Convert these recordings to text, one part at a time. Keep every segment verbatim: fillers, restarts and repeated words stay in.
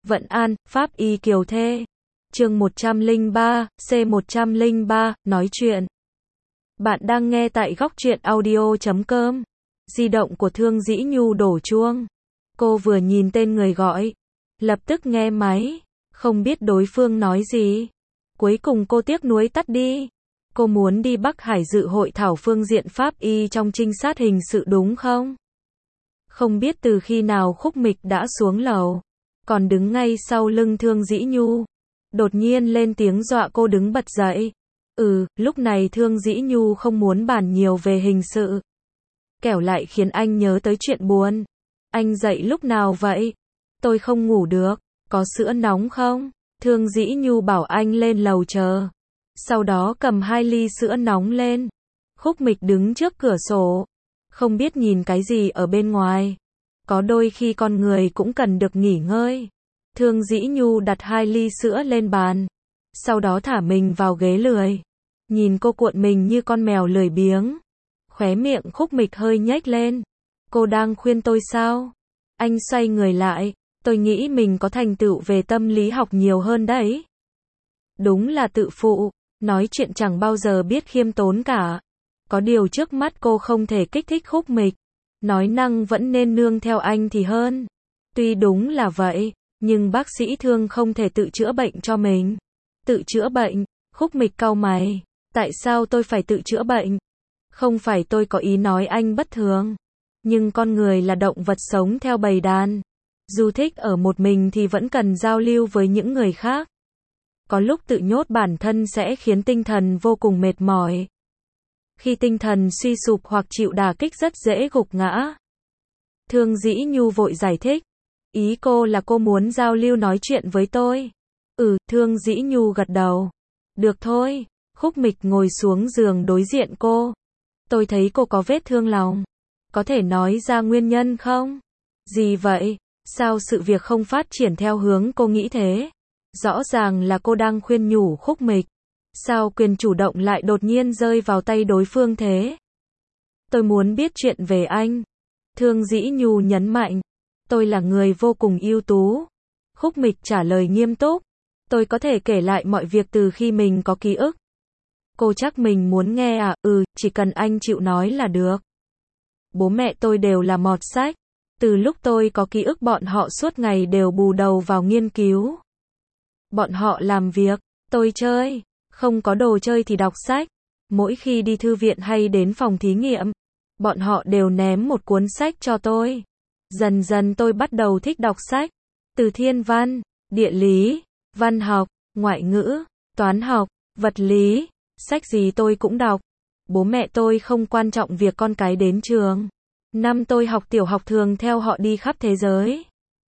Vận An, Pháp Y Kiều Thê. Chương một trăm lẻ ba, C một trăm lẻ ba, nói chuyện. Bạn đang nghe tại góc truyện audio chấm com. Di động của Thương Dĩ Nhu đổ chuông. Cô vừa nhìn tên người gọi, lập tức nghe máy, không biết đối phương nói gì. Cuối cùng cô tiếc nuối tắt đi. Cô muốn đi Bắc Hải dự hội thảo phương diện pháp y trong trinh sát hình sự đúng không? Không biết từ khi nào Khúc Mịch đã xuống lầu, còn đứng ngay sau lưng Thương Dĩ Nhu. Đột nhiên lên tiếng dọa cô đứng bật dậy. Ừ, lúc này Thương Dĩ Nhu không muốn bàn nhiều về hình sự. Kẻo lại khiến anh nhớ tới chuyện buồn. Anh dậy lúc nào vậy? Tôi không ngủ được, có sữa nóng không? Thương Dĩ Nhu bảo anh lên lầu chờ. Sau đó cầm hai ly sữa nóng lên. Khúc Mịch đứng trước cửa sổ, không biết nhìn cái gì ở bên ngoài. Có đôi khi con người cũng cần được nghỉ ngơi. Thương Dĩ Nhu đặt hai ly sữa lên bàn, sau đó thả mình vào ghế lười. Nhìn cô cuộn mình như con mèo lười biếng. Khóe miệng Khúc Mịch hơi nhếch lên. Cô đang khuyên tôi sao? Anh xoay người lại. Tôi nghĩ mình có thành tựu về tâm lý học nhiều hơn đấy. Đúng là tự phụ, nói chuyện chẳng bao giờ biết khiêm tốn cả. Có điều trước mắt cô không thể kích thích Khúc Mịch. Nói năng vẫn nên nương theo anh thì hơn. Tuy đúng là vậy, nhưng bác sĩ Thương không thể tự chữa bệnh cho mình. Tự chữa bệnh? Khúc Mịch cau mày. Tại sao tôi phải tự chữa bệnh? Không phải tôi có ý nói anh bất thường. Nhưng con người là động vật sống theo bầy đàn. Dù thích ở một mình thì vẫn cần giao lưu với những người khác. Có lúc tự nhốt bản thân sẽ khiến tinh thần vô cùng mệt mỏi. Khi tinh thần suy sụp hoặc chịu đả kích rất dễ gục ngã. Thương Dĩ Nhu vội giải thích. Ý cô là cô muốn giao lưu nói chuyện với tôi. Ừ, Thương Dĩ Nhu gật đầu. Được thôi. Khúc Mịch ngồi xuống giường đối diện cô. Tôi thấy cô có vết thương lòng. Có thể nói ra nguyên nhân không? Gì vậy? Sao sự việc không phát triển theo hướng cô nghĩ thế? Rõ ràng là cô đang khuyên nhủ Khúc Mịch. Sao quyền chủ động lại đột nhiên rơi vào tay đối phương thế? Tôi muốn biết chuyện về anh. Thương Dĩ Nhu nhấn mạnh. Tôi là người vô cùng ưu tú. Khúc Mịch trả lời nghiêm túc. Tôi có thể kể lại mọi việc từ khi mình có ký ức. Cô chắc mình muốn nghe à? Ừ, chỉ cần anh chịu nói là được. Bố mẹ tôi đều là mọt sách. Từ lúc tôi có ký ức bọn họ suốt ngày đều bù đầu vào nghiên cứu. Bọn họ làm việc, tôi chơi. Không có đồ chơi thì đọc sách. Mỗi khi đi thư viện hay đến phòng thí nghiệm, bọn họ đều ném một cuốn sách cho tôi. Dần dần tôi bắt đầu thích đọc sách. Từ thiên văn, địa lý, văn học, ngoại ngữ, toán học, vật lý. Sách gì tôi cũng đọc. Bố mẹ tôi không quan trọng việc con cái đến trường. Năm tôi học tiểu học thường theo họ đi khắp thế giới.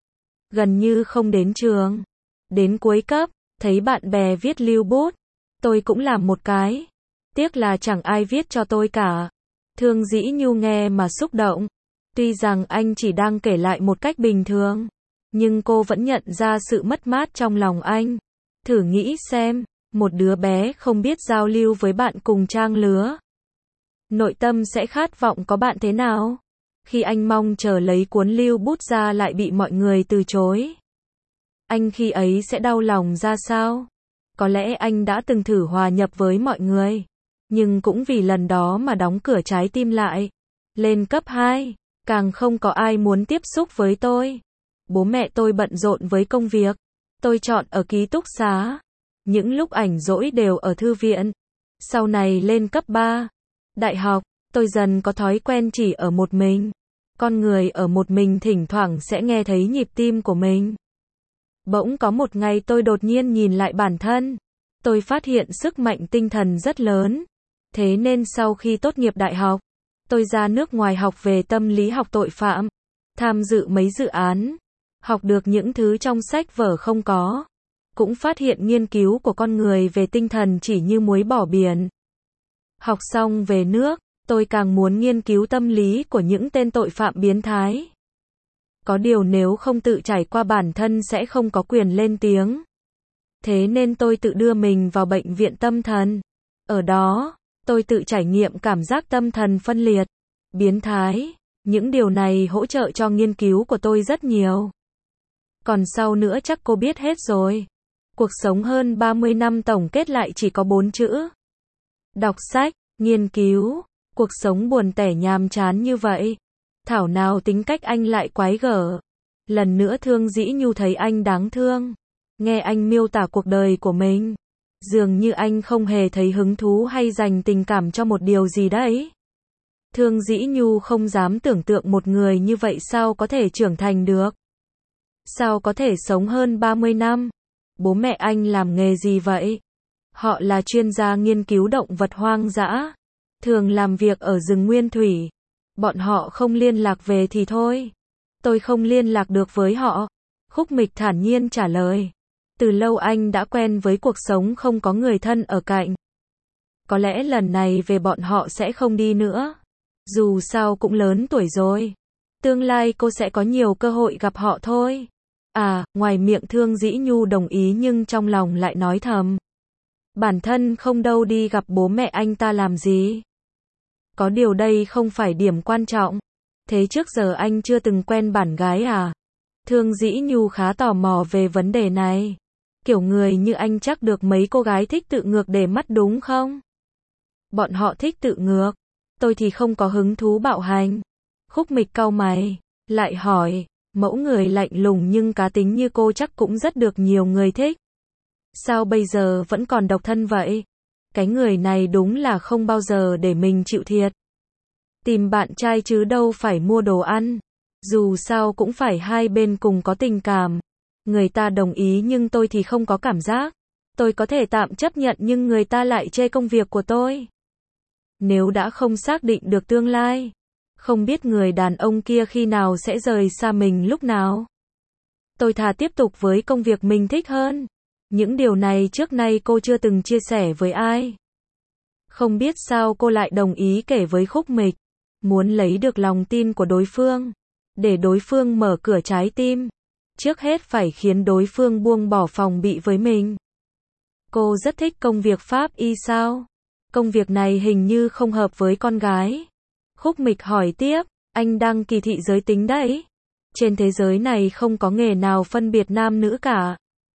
Gần như không đến trường. Đến cuối cấp, thấy bạn bè viết lưu bút. Tôi cũng làm một cái. Tiếc là chẳng ai viết cho tôi cả. Thương Dĩ Nhu nghe mà xúc động. Tuy rằng anh chỉ đang kể lại một cách bình thường, nhưng cô vẫn nhận ra sự mất mát trong lòng anh. Thử nghĩ xem, một đứa bé không biết giao lưu với bạn cùng trang lứa. Nội tâm sẽ khát vọng có bạn thế nào? Khi anh mong chờ lấy cuốn lưu bút ra lại bị mọi người từ chối. Anh khi ấy sẽ đau lòng ra sao? Có lẽ anh đã từng thử hòa nhập với mọi người, nhưng cũng vì lần đó mà đóng cửa trái tim lại. Lên cấp hai, càng không có ai muốn tiếp xúc với tôi. Bố mẹ tôi bận rộn với công việc. Tôi chọn ở ký túc xá. Những lúc rảnh rỗi đều ở thư viện. Sau này lên cấp ba, đại học, tôi dần có thói quen chỉ ở một mình. Con người ở một mình thỉnh thoảng sẽ nghe thấy nhịp tim của mình. Bỗng có một ngày tôi đột nhiên nhìn lại bản thân. Tôi phát hiện sức mạnh tinh thần rất lớn. Thế nên sau khi tốt nghiệp đại học, tôi ra nước ngoài học về tâm lý học tội phạm. Tham dự mấy dự án. Học được những thứ trong sách vở không có. Cũng phát hiện nghiên cứu của con người về tinh thần chỉ như muối bỏ biển. Học xong về nước, tôi càng muốn nghiên cứu tâm lý của những tên tội phạm biến thái. Có điều nếu không tự trải qua bản thân sẽ không có quyền lên tiếng. Thế nên tôi tự đưa mình vào bệnh viện tâm thần. Ở đó, tôi tự trải nghiệm cảm giác tâm thần phân liệt, biến thái. Những điều này hỗ trợ cho nghiên cứu của tôi rất nhiều. Còn sau nữa chắc cô biết hết rồi. Cuộc sống hơn ba mươi năm tổng kết lại chỉ có bốn chữ. Đọc sách, nghiên cứu, cuộc sống buồn tẻ nhàm chán như vậy. Thảo nào tính cách anh lại quái gở. Lần nữa Thương Dĩ Nhu thấy anh đáng thương. Nghe anh miêu tả cuộc đời của mình. Dường như anh không hề thấy hứng thú hay dành tình cảm cho một điều gì đấy. Thương Dĩ Nhu không dám tưởng tượng một người như vậy sao có thể trưởng thành được. Sao có thể sống hơn ba mươi năm? Bố mẹ anh làm nghề gì vậy? Họ là chuyên gia nghiên cứu động vật hoang dã. Thường làm việc ở rừng nguyên thủy. Bọn họ không liên lạc về thì thôi. Tôi không liên lạc được với họ. Khúc Mịch thản nhiên trả lời. Từ lâu anh đã quen với cuộc sống không có người thân ở cạnh. Có lẽ lần này về bọn họ sẽ không đi nữa. Dù sao cũng lớn tuổi rồi. Tương lai cô sẽ có nhiều cơ hội gặp họ thôi. À, ngoài miệng Thương Dĩ Nhu đồng ý nhưng trong lòng lại nói thầm. Bản thân không đâu đi gặp bố mẹ anh ta làm gì. Có điều đây không phải điểm quan trọng. Thế trước giờ anh chưa từng quen bạn gái à? Thương Dĩ Nhu khá tò mò về vấn đề này. Kiểu người như anh chắc được mấy cô gái thích tự ngược để mắt đúng không? Bọn họ thích tự ngược. Tôi thì không có hứng thú bạo hành. Khúc Mịch cau mày, lại hỏi, mẫu người lạnh lùng nhưng cá tính như cô chắc cũng rất được nhiều người thích. Sao bây giờ vẫn còn độc thân vậy? Cái người này đúng là không bao giờ để mình chịu thiệt. Tìm bạn trai chứ đâu phải mua đồ ăn. Dù sao cũng phải hai bên cùng có tình cảm. Người ta đồng ý nhưng tôi thì không có cảm giác. Tôi có thể tạm chấp nhận nhưng người ta lại chê công việc của tôi. Nếu đã không xác định được tương lai, không biết người đàn ông kia khi nào sẽ rời xa mình lúc nào. Tôi thà tiếp tục với công việc mình thích hơn. Những điều này trước nay cô chưa từng chia sẻ với ai. Không biết sao cô lại đồng ý kể với Khúc Mịch. Muốn lấy được lòng tin của đối phương. Để đối phương mở cửa trái tim. Trước hết phải khiến đối phương buông bỏ phòng bị với mình. Cô rất thích công việc pháp y sao? Công việc này hình như không hợp với con gái. Khúc Mịch hỏi tiếp, anh đang kỳ thị giới tính đấy. Trên thế giới này không có nghề nào phân biệt nam nữ cả.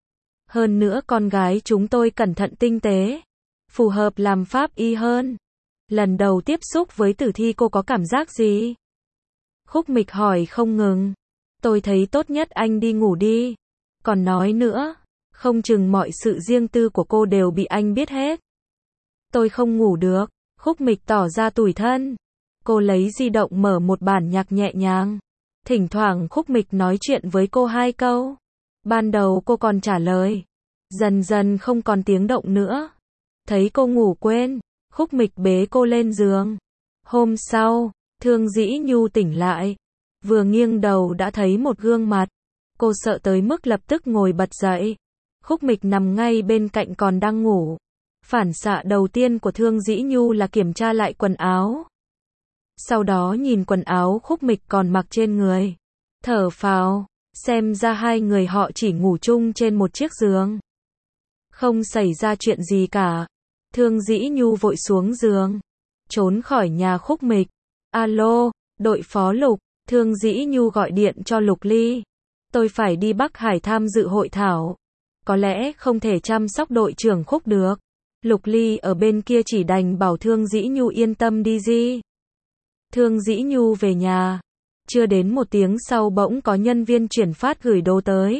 Hơn nữa con gái chúng tôi cẩn thận tinh tế. Phù hợp làm pháp y hơn. Lần đầu tiếp xúc với tử thi cô có cảm giác gì? Khúc Mịch hỏi không ngừng. Tôi thấy tốt nhất anh đi ngủ đi. Còn nói nữa, không chừng mọi sự riêng tư của cô đều bị anh biết hết. Tôi không ngủ được. Khúc Mịch tỏ ra tủi thân. Cô lấy di động mở một bản nhạc nhẹ nhàng. Thỉnh thoảng Khúc Mịch nói chuyện với cô hai câu. Ban đầu cô còn trả lời. Dần dần không còn tiếng động nữa. Thấy cô ngủ quên, Khúc Mịch bế cô lên giường. Hôm sau, Thương Dĩ Nhu tỉnh lại. Vừa nghiêng đầu đã thấy một gương mặt. Cô sợ tới mức lập tức ngồi bật dậy. Khúc Mịch nằm ngay bên cạnh còn đang ngủ. Phản xạ đầu tiên của Thương Dĩ Nhu là kiểm tra lại quần áo. Sau đó nhìn quần áo Khúc Mịch còn mặc trên người. Thở phào, xem ra hai người họ chỉ ngủ chung trên một chiếc giường. Không xảy ra chuyện gì cả. Thương Dĩ Nhu vội xuống giường. Trốn khỏi nhà Khúc Mịch. Alo, đội phó Lục. Thương Dĩ Nhu gọi điện cho Lục Ly. Tôi phải đi Bắc Hải tham dự hội thảo. Có lẽ không thể chăm sóc đội trưởng Khúc được. Lục Ly ở bên kia chỉ đành bảo Thương Dĩ Nhu yên tâm đi gì. Thương Dĩ Nhu về nhà. Chưa đến một tiếng sau bỗng có nhân viên chuyển phát gửi đồ tới.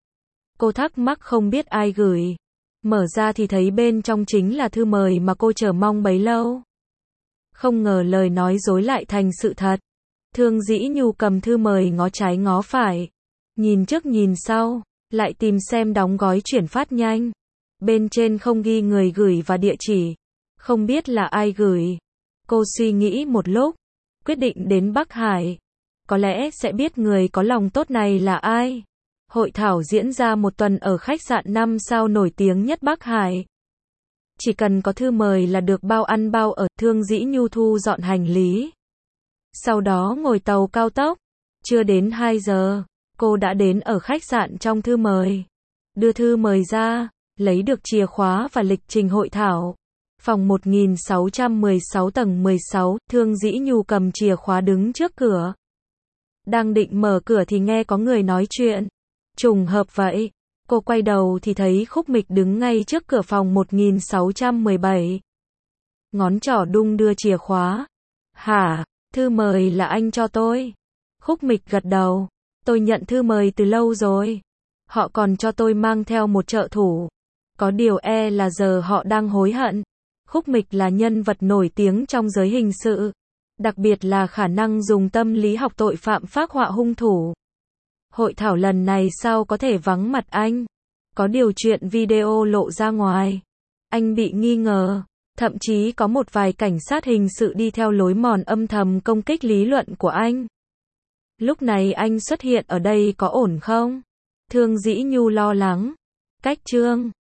Cô thắc mắc không biết ai gửi. Mở ra thì thấy bên trong chính là thư mời mà cô chờ mong bấy lâu. Không ngờ lời nói dối lại thành sự thật. Thương Dĩ Nhu cầm thư mời ngó trái ngó phải. Nhìn trước nhìn sau, lại tìm xem đóng gói chuyển phát nhanh. Bên trên không ghi người gửi và địa chỉ. Không biết là ai gửi. Cô suy nghĩ một lúc, quyết định đến Bắc Hải. Có lẽ sẽ biết người có lòng tốt này là ai. Hội thảo diễn ra một tuần ở khách sạn năm sao nổi tiếng nhất Bắc Hải. Chỉ cần có thư mời là được bao ăn bao ở. Thương Dĩ Nhu thu dọn hành lý. Sau đó ngồi tàu cao tốc. Chưa đến hai giờ, cô đã đến ở khách sạn trong thư mời. Đưa thư mời ra, lấy được chìa khóa và lịch trình hội thảo. Phòng một nghìn sáu trăm mười sáu tầng mười sáu, Thương Dĩ Nhu cầm chìa khóa đứng trước cửa. Đang định mở cửa thì nghe có người nói chuyện. Trùng hợp vậy. Cô quay đầu thì thấy Khúc Mịch đứng ngay trước cửa phòng một nghìn sáu trăm mười bảy. Ngón trỏ đung đưa chìa khóa. Hả, thư mời là anh cho tôi. Khúc Mịch gật đầu. Tôi nhận thư mời từ lâu rồi. Họ còn cho tôi mang theo một trợ thủ. Có điều e là giờ họ đang hối hận. Khúc Mịch là nhân vật nổi tiếng trong giới hình sự. Đặc biệt là khả năng dùng tâm lý học tội phạm phác họa hung thủ. Hội thảo lần này sao có thể vắng mặt anh? Có điều chuyện video lộ ra ngoài. Anh bị nghi ngờ. Thậm chí có một vài cảnh sát hình sự đi theo lối mòn âm thầm công kích lý luận của anh. Lúc này anh xuất hiện ở đây có ổn không? Thương Dĩ Nhu lo lắng. Cách chương